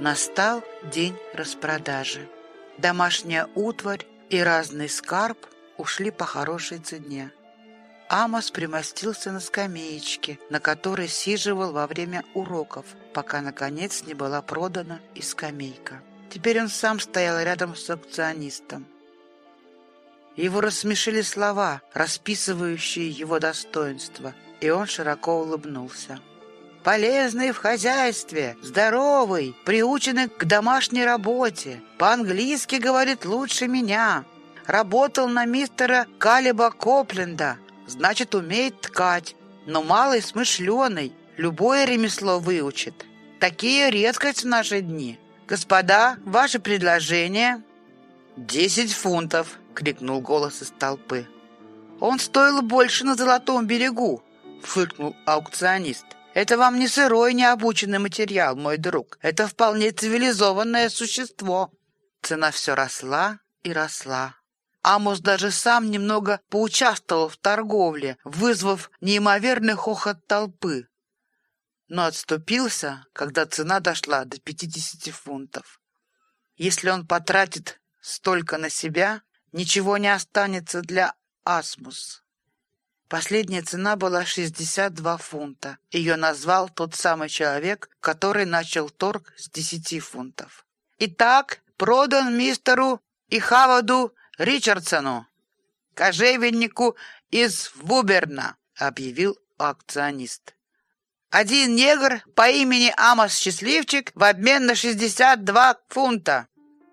Настал день распродажи. Домашняя утварь и разный скарб ушли по хорошей цене. Амос примостился на скамеечке, на которой сиживал во время уроков, пока, наконец, не была продана и скамейка. Теперь он сам стоял рядом с аукционистом. Его рассмешили слова, расписывающие его достоинства, и он широко улыбнулся. «Полезный в хозяйстве, здоровый, приученный к домашней работе, по-английски говорит лучше меня, работал на мистера Калеба Копленда, значит, умеет ткать, но малый смышленый, любое ремесло выучит. Такие редкость в наши дни. Господа, ваше предложение?» 10 фунтов!» — крикнул голос из толпы. «Он стоил больше на Золотом берегу!» — фыркнул аукционист. «Это вам не сырой, необученный материал, мой друг. Это вполне цивилизованное существо». Цена все росла и росла. Амос даже сам немного поучаствовал в торговле, вызвав неимоверный хохот толпы, но отступился, когда цена дошла до 50 фунтов. Если он потратит столько на себя, ничего не останется для Асмус. Последняя цена была 62 фунта. Ее назвал тот самый человек, который начал торг с 10 фунтов. «Итак, продан мистеру Ихаваду Ричардсону, кожевеннику из Вуберна», — объявил аукционист. «Один негр по имени Амос Счастливчик в обмен на 62 фунта».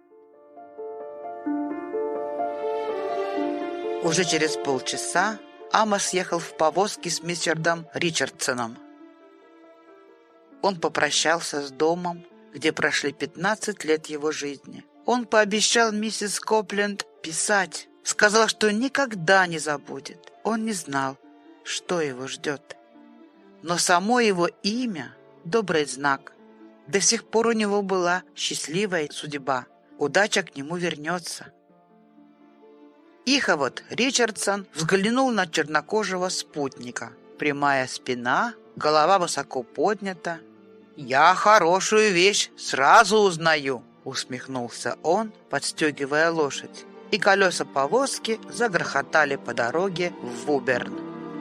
Уже через полчаса Амос ехал в повозке с мистером Ричардсоном. Он попрощался с домом, где прошли 15 лет его жизни. Он пообещал миссис Копленд писать, сказал, что никогда не забудет. Он не знал, что его ждет. Но само его имя — добрый знак. До сих пор у него была счастливая судьба. Удача к нему вернется. Ихавод Ричардсон взглянул на чернокожего спутника. Прямая спина, голова высоко поднята. «Я хорошую вещь сразу узнаю», — усмехнулся он, подстегивая лошадь. И колеса повозки загрохотали по дороге в Вуберн.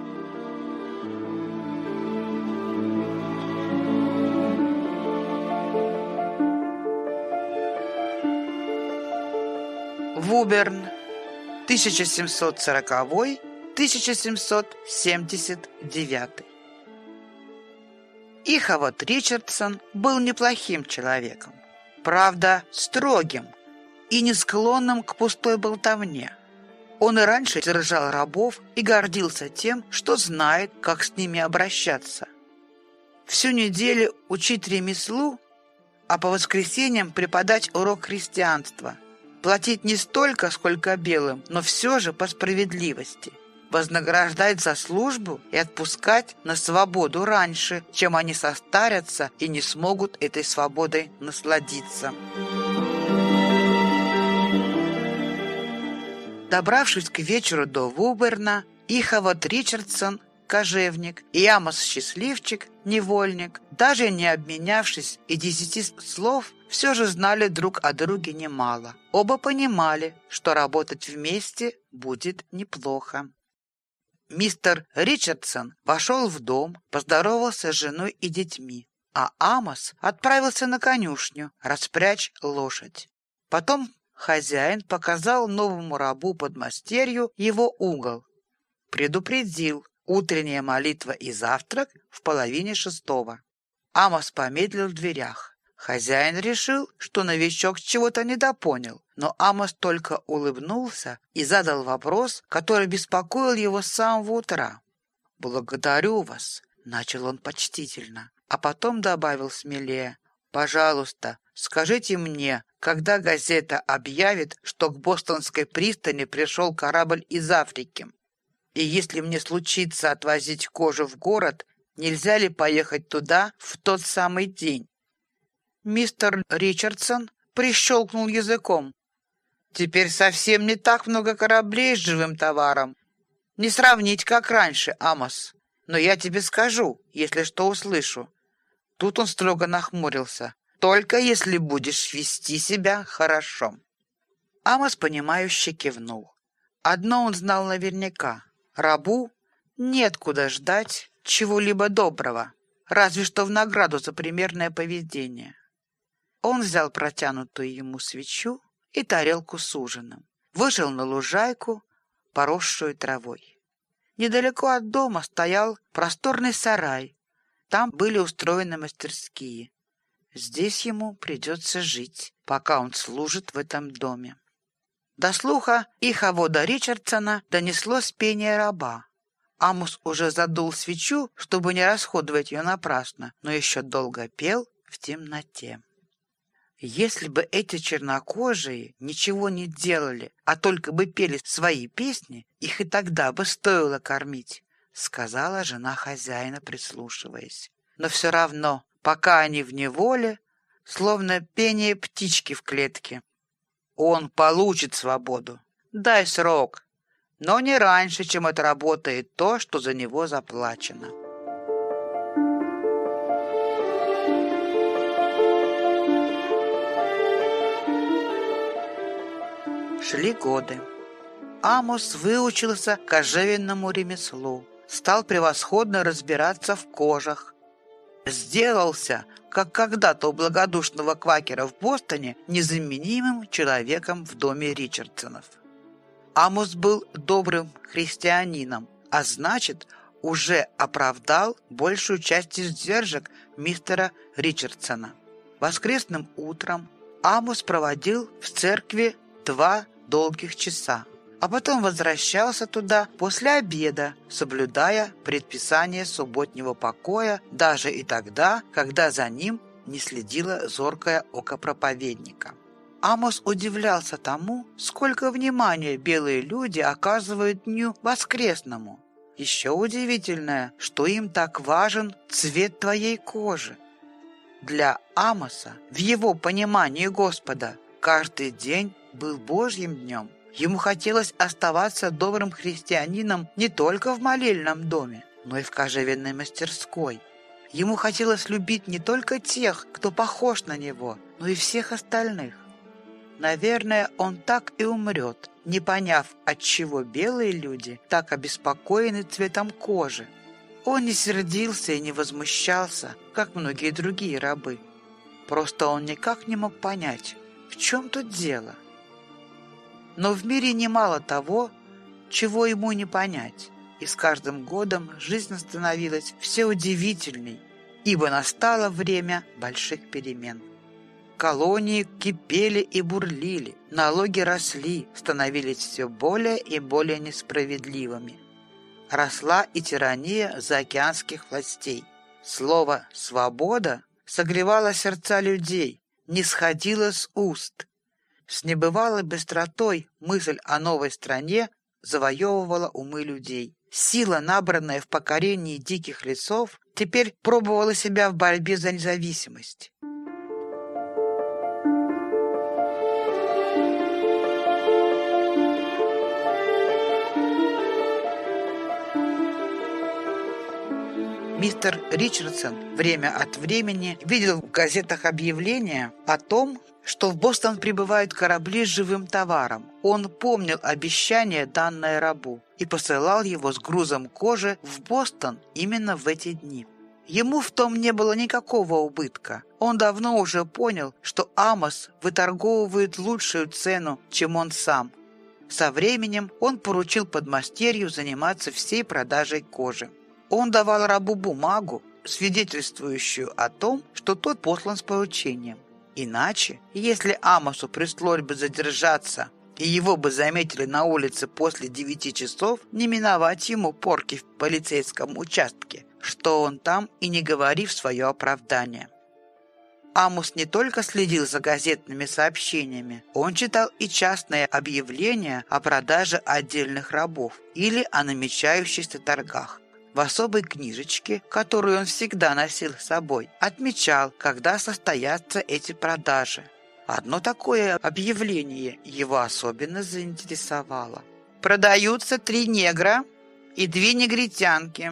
Вуберн. 1740-1779. Ихавод Ричардсон был неплохим человеком, правда, строгим и не склонным к пустой болтовне. Он и раньше держал рабов и гордился тем, что знает, как с ними обращаться. Всю неделю учить ремеслу, а по воскресеньям преподать урок христианства. Платить не столько, сколько белым, но все же по справедливости. Вознаграждать за службу и отпускать на свободу раньше, чем они состарятся и не смогут этой свободой насладиться. Добравшись к вечеру до Вуберна, Ихавод Ричардсон, кожевник, и Амос Счастливчик, невольник, даже не обменявшись и 10 слов, все же знали друг о друге немало. Оба понимали, что работать вместе будет неплохо. Мистер Ричардсон вошел в дом, поздоровался с женой и детьми, а Амос отправился на конюшню распрячь лошадь. Потом хозяин показал новому рабу-подмастерью его угол. Предупредил: утренняя молитва и завтрак в 5:30. Амос помедлил в дверях. Хозяин решил, что новичок чего-то недопонял, но Амос только улыбнулся и задал вопрос, который беспокоил его с самого утра. «Благодарю вас», — начал он почтительно, а потом добавил смелее: «Пожалуйста, скажите мне, когда газета объявит, что к Бостонской пристани пришел корабль из Африки? И если мне случится отвозить кожу в город, нельзя ли поехать туда в тот самый день?» Мистер Ричардсон прищелкнул языком. «Теперь совсем не так много кораблей с живым товаром. Не сравнить, как раньше, Амос. Но я тебе скажу, если что услышу». Тут он строго нахмурился. только если будешь вести себя хорошо». Амос, понимающе кивнул. Одно он знал наверняка: рабу нет куда ждать чего-либо доброго, разве что в награду за примерное поведение. Он взял протянутую ему свечу и тарелку с ужином, вышел на лужайку, поросшую травой. Недалеко от дома стоял просторный сарай. Там были устроены мастерские. Здесь ему придется жить, пока он служит в этом доме. До слуха Ихавода Ричардсона донеслось пение раба. Амос уже задул свечу, чтобы не расходовать ее напрасно, но еще долго пел в темноте. Если бы эти чернокожие ничего не делали, а только бы пели свои песни, их и тогда бы стоило кормить, сказала жена хозяина, прислушиваясь. Но все равно, пока они в неволе, словно пение птички в клетке. Он получит свободу. Дай срок, но не раньше, чем отработает то, что за него заплачено. Шли годы. Амос выучился кожевенному ремеслу, стал превосходно разбираться в кожах, сделался, как когда-то у благодушного квакера в Бостоне, незаменимым человеком в доме Ричардсонов. Амос был добрым христианином, а значит, уже оправдал большую часть издержек мистера Ричардсона. Воскресным утром Амос проводил в церкви 2 долгих часа, а потом возвращался туда после обеда, соблюдая предписание субботнего покоя даже и тогда, когда за ним не следило зоркое око проповедника. Амос удивлялся тому, сколько внимания белые люди оказывают дню воскресному. Еще удивительное, что им так важен цвет твоей кожи. Для Амоса, в его понимании Господа, каждый день был Божьим днем. Ему хотелось оставаться добрым христианином не только в молельном доме, но и в кожевенной мастерской. Ему хотелось любить не только тех, кто похож на него, но и всех остальных. Наверное, он так и умрет, не поняв, отчего белые люди так обеспокоены цветом кожи. Он не сердился и не возмущался, как многие другие рабы. Просто он никак не мог понять, в чем тут дело. Но в мире немало того, чего ему не понять, и с каждым годом жизнь становилась все удивительней, ибо настало время больших перемен. Колонии кипели и бурлили, налоги росли, становились все более и более несправедливыми. Росла и тирания заокеанских властей. Слово «свобода» согревало сердца людей, не сходило с уст. С небывалой быстротой мысль о новой стране завоевывала умы людей. Сила, набранная в покорении диких лесов, теперь пробовала себя в борьбе за независимость. Мистер Ричардсон время от времени видел в газетах объявления о том, что в Бостон прибывают корабли с живым товаром. Он помнил обещание, данное рабу, и посылал его с грузом кожи в Бостон именно в эти дни. Ему в том не было никакого убытка. Он давно уже понял, что Амос выторговывает лучшую цену, чем он сам. Со временем он поручил подмастерью заниматься всей продажей кожи. Он давал рабу бумагу, свидетельствующую о том, что тот послан с поручением. Иначе, если Амосу пришлось бы задержаться, и его бы заметили на улице после 9 часов, не миновать ему порки в полицейском участке, что он там и не говори в свое оправдание. Амос не только следил за газетными сообщениями, он читал и частные объявления о продаже отдельных рабов или о намечающихся торгах. В особой книжечке, которую он всегда носил с собой, отмечал, когда состоятся эти продажи. Одно такое объявление его особенно заинтересовало. «Продаются 3 негра и 2 негритянки.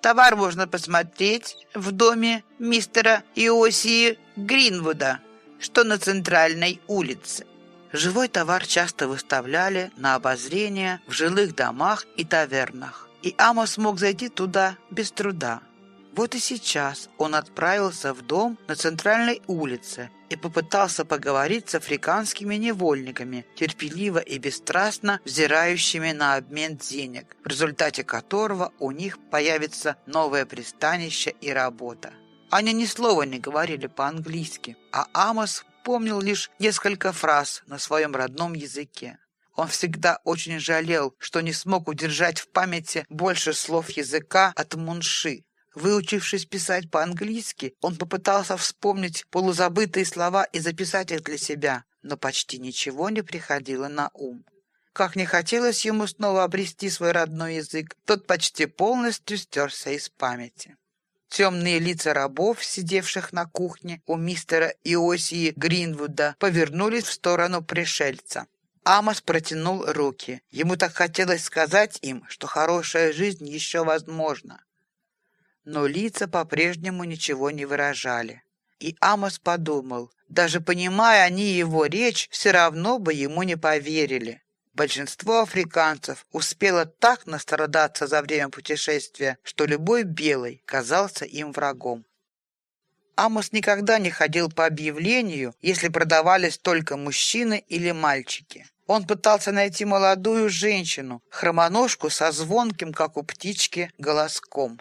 Товар можно посмотреть в доме мистера Иосии Гринвуда, что на центральной улице. Живой товар часто выставляли на обозрение в жилых домах и тавернах, и Амос мог зайти туда без труда. Вот и сейчас он отправился в дом на центральной улице и попытался поговорить с африканскими невольниками, терпеливо и бесстрастно взирающими на обмен денег, в результате которого у них появится новое пристанище и работа. Они ни слова не говорили по-английски, а Амос помнил лишь несколько фраз на своем родном языке. Он всегда очень жалел, что не смог удержать в памяти больше слов языка от мунши. Выучившись писать по-английски, он попытался вспомнить полузабытые слова и записать их для себя, но почти ничего не приходило на ум. Как не хотелось ему снова обрести свой родной язык, тот почти полностью стерся из памяти. Темные лица рабов, сидевших на кухне у мистера Иосии Гринвуда, повернулись в сторону пришельца. Амос протянул руки. Ему так хотелось сказать им, что хорошая жизнь еще возможна. Но лица по-прежнему ничего не выражали. И Амос подумал, даже понимая они его речь, все равно бы ему не поверили. Большинство африканцев успело так настрадаться за время путешествия, что любой белый казался им врагом. Амос никогда не ходил по объявлению, если продавались только мужчины или мальчики. Он пытался найти молодую женщину, хромоножку со звонким, как у птички, голоском.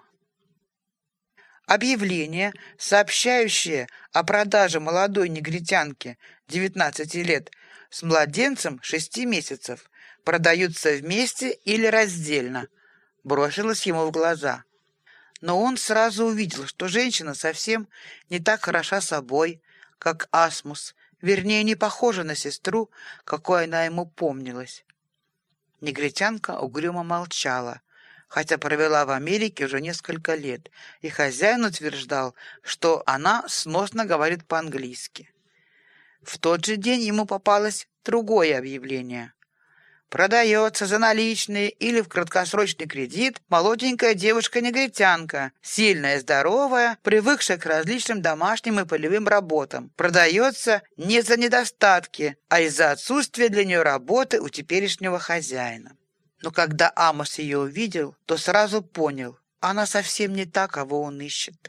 Объявление, сообщающее о продаже молодой негритянки 19 лет с младенцем 6 месяцев, продаются вместе или раздельно, бросилось ему в глаза. Но он сразу увидел, что женщина совсем не так хороша собой, как Асмус, вернее, не похожа на сестру, какой она ему помнилась. Негритянка угрюмо молчала, хотя провела в Америке уже несколько лет, и хозяин утверждал, что она сносно говорит по-английски. В тот же день ему попалось другое объявление. Продается за наличные или в краткосрочный кредит молоденькая девушка-негритянка, сильная, здоровая, привыкшая к различным домашним и полевым работам. Продается не за недостатки, а из-за отсутствия для нее работы у теперешнего хозяина. Но когда Амос ее увидел, то сразу понял, она совсем не та, кого он ищет.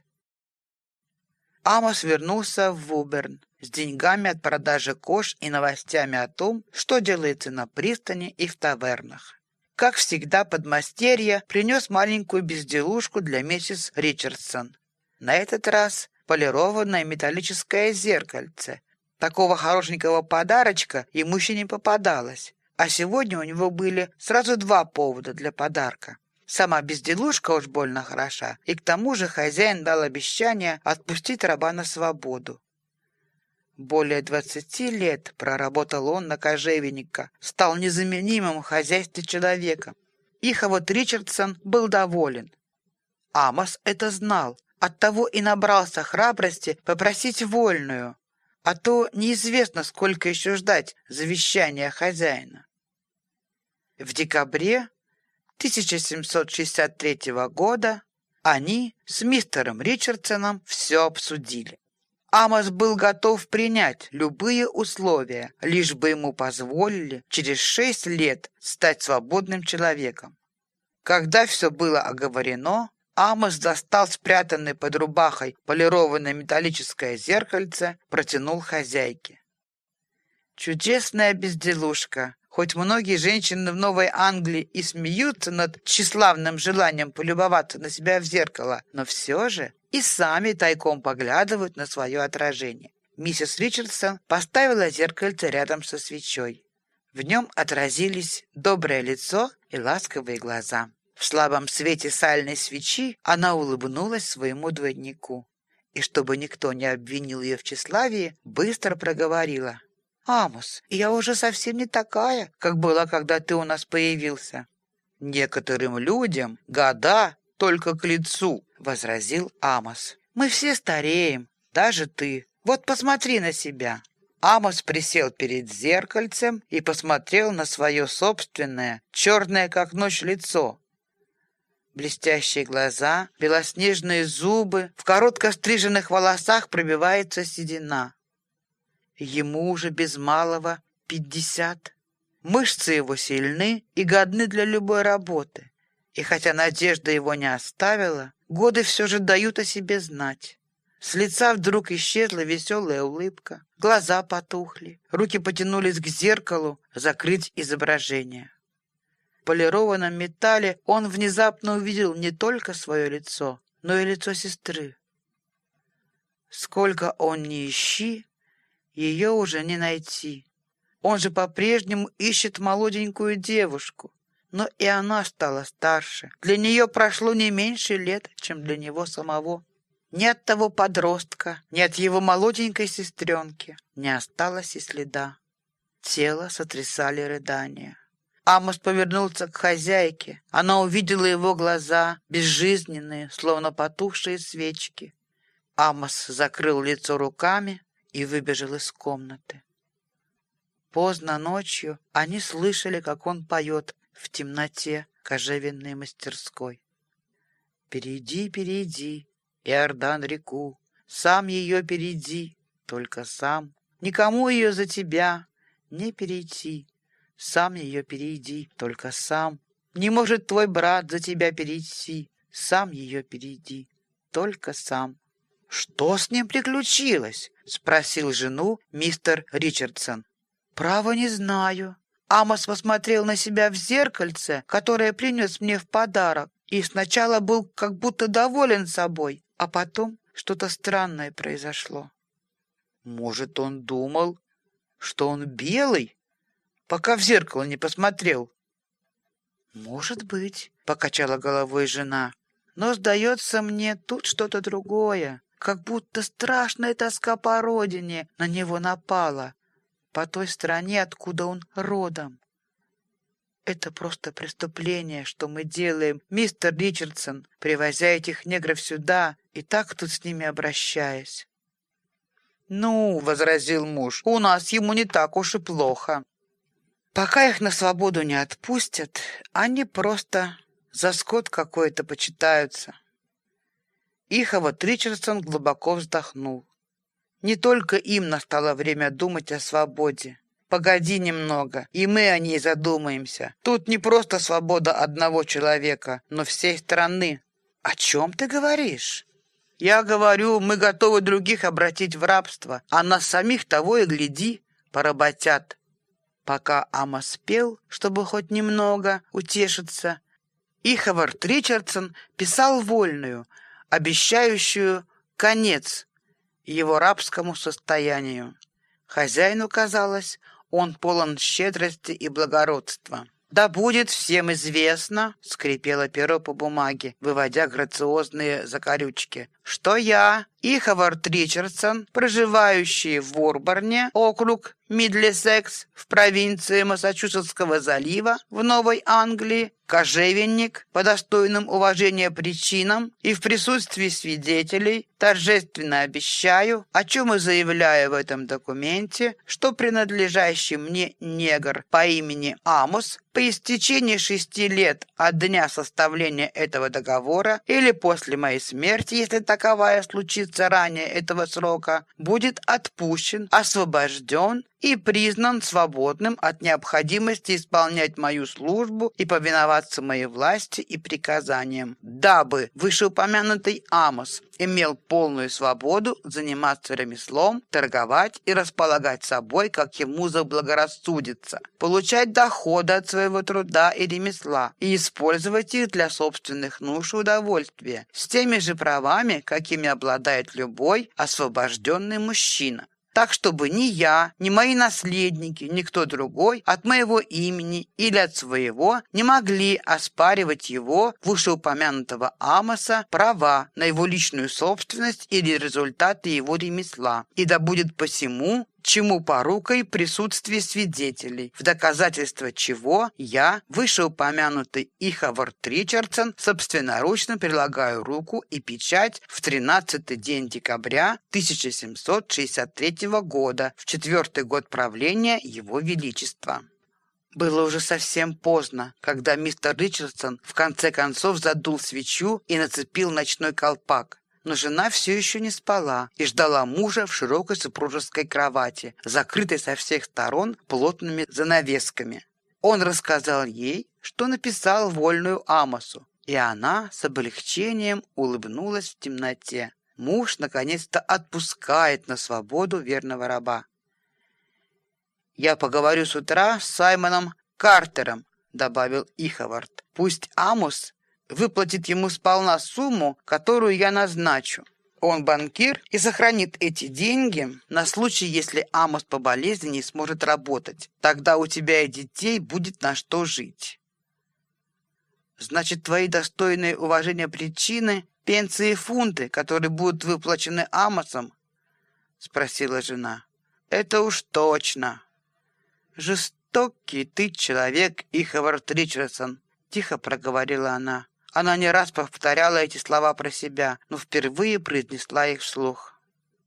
Амос вернулся в Вуберн с деньгами от продажи кож и новостями о том, что делается на пристани и в тавернах. Как всегда, подмастерье принес маленькую безделушку для миссис Ричардсон. На этот раз полированное металлическое зеркальце. Такого хорошенького подарочка ему еще не попадалось. А сегодня у него были сразу два повода для подарка. Сама безделушка уж больно хороша, и к тому же хозяин дал обещание отпустить раба на свободу. Более 20 лет проработал он на кожевенника, стал незаменимым в хозяйстве человеком. Их вот Ричардсон был доволен. Амос это знал, оттого и набрался храбрости попросить вольную, а то неизвестно, сколько еще ждать завещания хозяина. В декабре 1763 года они с мистером Ричардсоном все обсудили. Амос был готов принять любые условия, лишь бы ему позволили через 6 лет стать свободным человеком. Когда все было оговорено, Амос достал спрятанное под рубахой полированное металлическое зеркальце, протянул хозяйке. Чудесная безделушка. Хоть многие женщины в Новой Англии и смеются над тщеславным желанием полюбоваться на себя в зеркало, но все же и сами тайком поглядывают на свое отражение. Миссис Ричардсон поставила зеркальце рядом со свечой. В нем отразились доброе лицо и ласковые глаза. В слабом свете сальной свечи она улыбнулась своему двойнику. И чтобы никто не обвинил ее в тщеславии, быстро проговорила: «Амос, я уже совсем не такая, как была, когда ты у нас появился». «Некоторым людям года только к лицу», — возразил Амос. «Мы все стареем, даже ты. Вот посмотри на себя». Амос присел перед зеркальцем и посмотрел на свое собственное, черное как ночь лицо. Блестящие глаза, белоснежные зубы, в коротко стриженных волосах пробивается седина. Ему уже без малого 50. Мышцы его сильны и годны для любой работы. И хотя надежда его не оставила, годы все же дают о себе знать. С лица вдруг исчезла веселая улыбка, глаза потухли, руки потянулись к зеркалу закрыть изображение. В полированном металле он внезапно увидел не только свое лицо, но и лицо сестры. Сколько он ни ищи, ее уже не найти. Он же по-прежнему ищет молоденькую девушку, но и она стала старше. Для нее прошло не меньше лет, чем для него самого. Ни от того подростка, ни от его молоденькой сестренки не осталось и следа. Тело сотрясали рыдания. Амос повернулся к хозяйке. Она увидела его глаза, безжизненные, словно потухшие свечки. Амос закрыл лицо руками и выбежал из комнаты. Поздно ночью они слышали, как он поет в темноте кожевенной мастерской. «Перейди, перейди, Иордан реку, сам ее перейди, только сам. Никому ее за тебя не перейти. Сам ее перейди, только сам. Не может твой брат за тебя перейти. Сам ее перейди, только сам». «Что с ним приключилось?» — спросил жену мистер Ричардсон. «Право не знаю. Амос посмотрел на себя в зеркальце, которое принес мне в подарок, и сначала был как будто доволен собой, а потом что-то странное произошло». «Может, он думал, что он белый, пока в зеркало не посмотрел?» «Может быть», — покачала головой жена, «но, сдается мне, тут что-то другое, как будто страшная тоска по родине на него напала, по той стране, откуда он родом. Это просто преступление, что мы делаем, мистер Ричардсон, привозя этих негров сюда и так тут с ними обращаясь». «Ну, — возразил муж, — у нас ему не так уж и плохо. Пока их на свободу не отпустят, они просто за скот какой-то почитаются». Иховод Ричардсон глубоко вздохнул. Не только им настало время думать о свободе. Погоди немного, и мы о ней задумаемся. Тут не просто свобода одного человека, но всей страны. О чем ты говоришь? Я говорю, мы готовы других обратить в рабство, а нас самих того и гляди, поработят. Пока Амос пел, чтобы хоть немного утешиться, Иховард Ричардсон писал вольную, обещающую конец его рабскому состоянию. Хозяину казалось, он полон щедрости и благородства. «Да будет всем известно», — скрипело перо по бумаге, выводя грациозные закорючки, «что я, Иховард Ричардсон, проживающий в Ворборне, округ Мидлесекс, в провинции Массачусетского залива, в Новой Англии, кожевенник, по достойным уважения причинам и в присутствии свидетелей, торжественно обещаю, о чем и заявляю в этом документе, что принадлежащий мне негр по имени Амос по истечении 6 лет от дня составления этого договора или после моей смерти, если таковая случится ранее этого срока, будет отпущен, освобожден и признан свободным от необходимости исполнять мою службу и повиноваться моей власти и приказаниям, дабы вышеупомянутый Амос имел полную свободу заниматься ремеслом, торговать и располагать собой, как ему заблагорассудится, получать доходы от своего труда и ремесла и использовать их для собственных нужд и удовольствия с теми же правами, какими обладает любой освобожденный мужчина. Так, чтобы ни я, ни мои наследники, никто другой от моего имени или от своего не могли оспаривать его, вышеупомянутого Амоса, права на его личную собственность или результаты его ремесла. И да будет посему, чему порукой присутствие свидетелей, в доказательство чего я, вышеупомянутый Иховард Ричардсон, собственноручно прилагаю руку и печать в 13-й день декабря 1763 года, в 4-й год правления Его Величества. Было уже совсем поздно, когда мистер Ричардсон в конце концов задул свечу и нацепил ночной колпак. Но жена все еще не спала и ждала мужа в широкой супружеской кровати, закрытой со всех сторон плотными занавесками. Он рассказал ей, что написал вольную Амосу, и она с облегчением улыбнулась в темноте. Муж наконец-то отпускает на свободу верного раба. «Я поговорю с утра с Саймоном Картером», — добавил Иховард. «Пусть Амос выплатит ему сполна сумму, которую я назначу. Он банкир и сохранит эти деньги на случай, если Амос по болезни не сможет работать. Тогда у тебя и детей будет на что жить». «Значит, твои достойные уважения причины — пенсии и фунты, которые будут выплачены Амосом?» — спросила жена. «Это уж точно». «Жестокий ты человек, Иховард Ричардсон», — тихо проговорила она. Она не раз повторяла эти слова про себя, но впервые произнесла их вслух.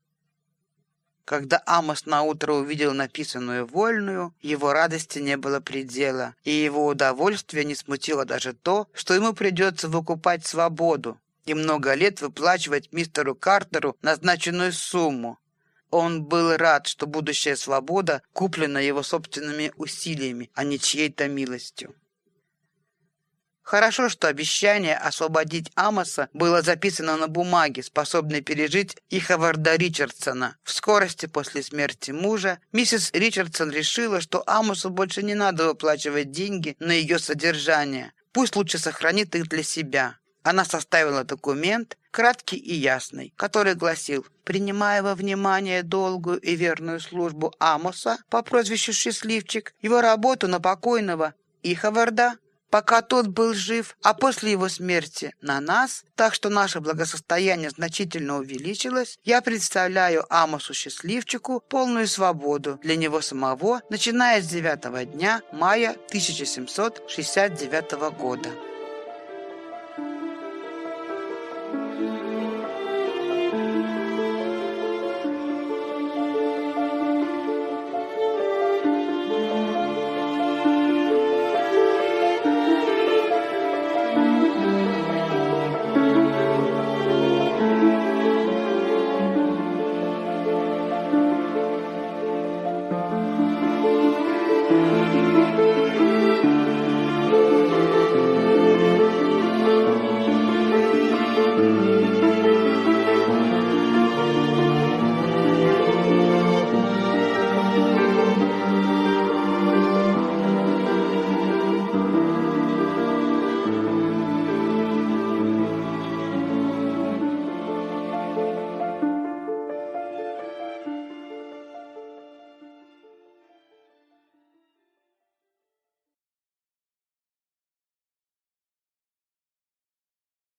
Когда Амос наутро увидел написанную вольную, его радости не было предела, и его удовольствие не смутило даже то, что ему придется выкупать свободу и много лет выплачивать мистеру Картеру назначенную сумму. Он был рад, что будущая свобода куплена его собственными усилиями, а не чьей-то милостью. Хорошо, что обещание освободить Амоса было записано на бумаге, способной пережить Иховарда Ричардсона. В скорости после смерти мужа миссис Ричардсон решила, что Амосу больше не надо выплачивать деньги на ее содержание. Пусть лучше сохранит их для себя. Она составила документ, краткий и ясный, который гласил: «Принимая во внимание долгую и верную службу Амоса по прозвищу Счастливчик, его работу на покойного Иховарда, пока тот был жив, а после его смерти на нас, так что наше благосостояние значительно увеличилось, я представляю Амосу Счастливчику полную свободу для него самого, начиная с 9-го дня мая 1769 года».